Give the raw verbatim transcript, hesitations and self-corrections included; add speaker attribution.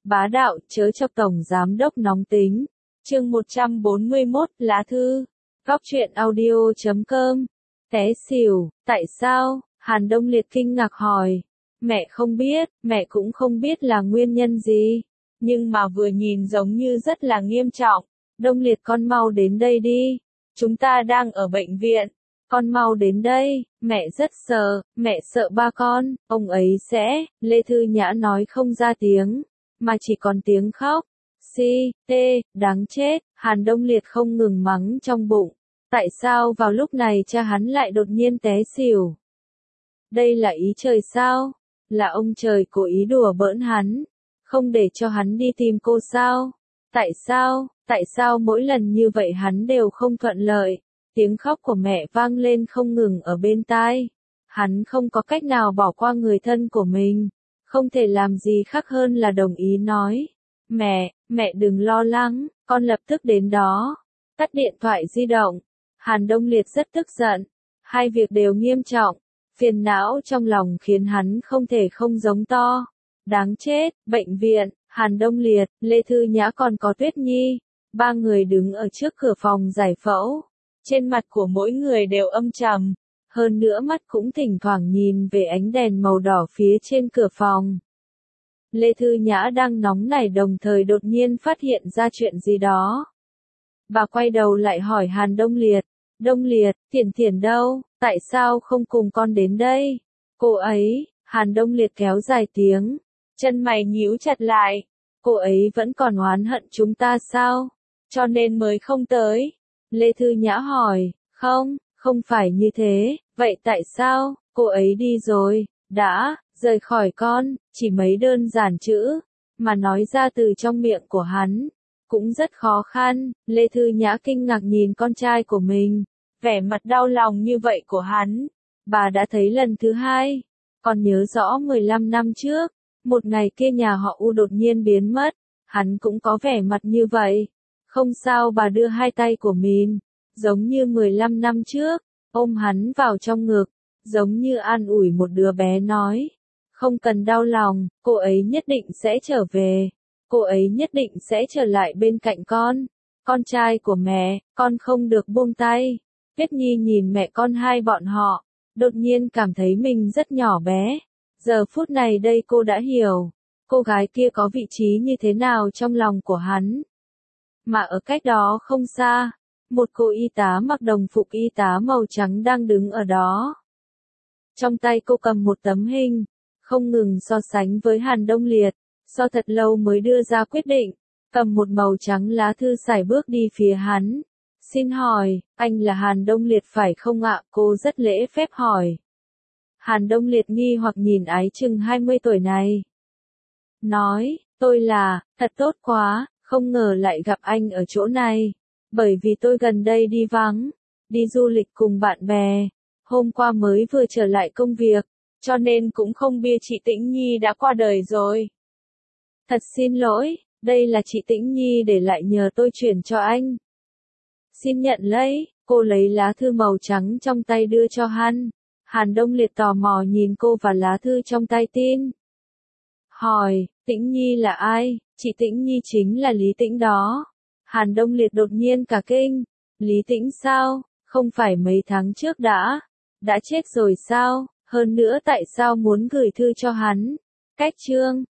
Speaker 1: Bá đạo, chớ chọc tổng giám đốc nóng tính. Chương một trăm bốn mươi mốt, lá thư. Góc truyện audio chấm com. Té xỉu, tại sao? Hàn Đông Liệt kinh ngạc hỏi. Mẹ không biết, mẹ cũng không biết là nguyên nhân gì. Nhưng mà vừa nhìn giống như rất là nghiêm trọng. Đông Liệt con mau đến đây đi. Chúng ta đang ở bệnh viện. Con mau đến đây, mẹ rất sợ, mẹ sợ ba con, ông ấy sẽ, Lê Thư Nhã nói không ra tiếng, mà chỉ còn tiếng khóc. Si, tê, đáng chết, Hàn Đông Liệt không ngừng mắng trong bụng. Tại sao vào lúc này cha hắn lại đột nhiên té xỉu? Đây là ý trời sao? Là ông trời cố ý đùa bỡn hắn, không để cho hắn đi tìm cô sao? Tại sao, tại sao mỗi lần như vậy hắn đều không thuận lợi? Tiếng khóc của mẹ vang lên không ngừng ở bên tai. Hắn không có cách nào bỏ qua người thân của mình. Không thể làm gì khác hơn là đồng ý nói. Mẹ, mẹ đừng lo lắng, con lập tức đến đó. Tắt điện thoại di động. Hàn Đông Liệt rất tức giận. Hai việc đều nghiêm trọng. Phiền não trong lòng khiến hắn không thể không giống to. Đáng chết, bệnh viện, Hàn Đông Liệt, Lê Thư Nhã còn có Tuyết Nhi. Ba người đứng ở trước cửa phòng giải phẫu. Trên mặt của mỗi người đều âm trầm, hơn nữa mắt cũng thỉnh thoảng nhìn về ánh đèn màu đỏ phía trên cửa phòng. Lê Thư Nhã đang nóng nảy đồng thời đột nhiên phát hiện ra chuyện gì đó. Bà quay đầu lại hỏi Hàn Đông Liệt, Đông Liệt, Thiển Thiển đâu, tại sao không cùng con đến đây? Cô ấy, Hàn Đông Liệt kéo dài tiếng, chân mày nhíu chặt lại, cô ấy vẫn còn oán hận chúng ta sao? Cho nên mới không tới. Lê Thư Nhã hỏi, không, không phải như thế, vậy tại sao, cô ấy đi rồi, đã, rời khỏi con, chỉ mấy đơn giản chữ, mà nói ra từ trong miệng của hắn, cũng rất khó khăn. Lê Thư Nhã kinh ngạc nhìn con trai của mình, vẻ mặt đau lòng như vậy của hắn, bà đã thấy lần thứ hai, còn nhớ rõ mười lăm năm trước, một ngày kia nhà họ U đột nhiên biến mất, hắn cũng có vẻ mặt như vậy. Không sao, bà đưa hai tay của mình, giống như mười lăm năm trước, ôm hắn vào trong ngực, giống như an ủi một đứa bé nói. Không cần đau lòng, cô ấy nhất định sẽ trở về, cô ấy nhất định sẽ trở lại bên cạnh con. Con trai của mẹ, con không được buông tay. Tuyết Nhi nhìn mẹ con hai bọn họ, đột nhiên cảm thấy mình rất nhỏ bé. Giờ phút này đây cô đã hiểu, cô gái kia có vị trí như thế nào trong lòng của hắn. Mà ở cách đó không xa, một cô y tá mặc đồng phục y tá màu trắng đang đứng ở đó. Trong tay cô cầm một tấm hình, không ngừng so sánh với Hàn Đông Liệt, so thật lâu mới đưa ra quyết định, cầm một màu trắng lá thư sải bước đi phía hắn. Xin hỏi, anh là Hàn Đông Liệt phải không ạ? Cô rất lễ phép hỏi. Hàn Đông Liệt nghi hoặc nhìn ái chừng hai mươi tuổi này. Nói, tôi là, thật tốt quá. Không ngờ lại gặp anh ở chỗ này, bởi vì tôi gần đây đi vắng, đi du lịch cùng bạn bè, hôm qua mới vừa trở lại công việc, cho nên cũng không biết chị Tĩnh Nhi đã qua đời rồi. Thật xin lỗi, đây là chị Tĩnh Nhi để lại nhờ tôi chuyển cho anh. Xin nhận lấy, cô lấy lá thư màu trắng trong tay đưa cho hắn. Hàn Đông Liệt tò mò nhìn cô và lá thư trong tay tin. Hỏi, Tĩnh Nhi là ai? Chị Tĩnh Nhi chính là Lý Tĩnh đó. Hàn Đông Liệt đột nhiên cả kinh. Lý Tĩnh sao? Không phải mấy tháng trước đã? Đã chết rồi sao? Hơn nữa tại sao muốn gửi thư cho hắn? Cách chương.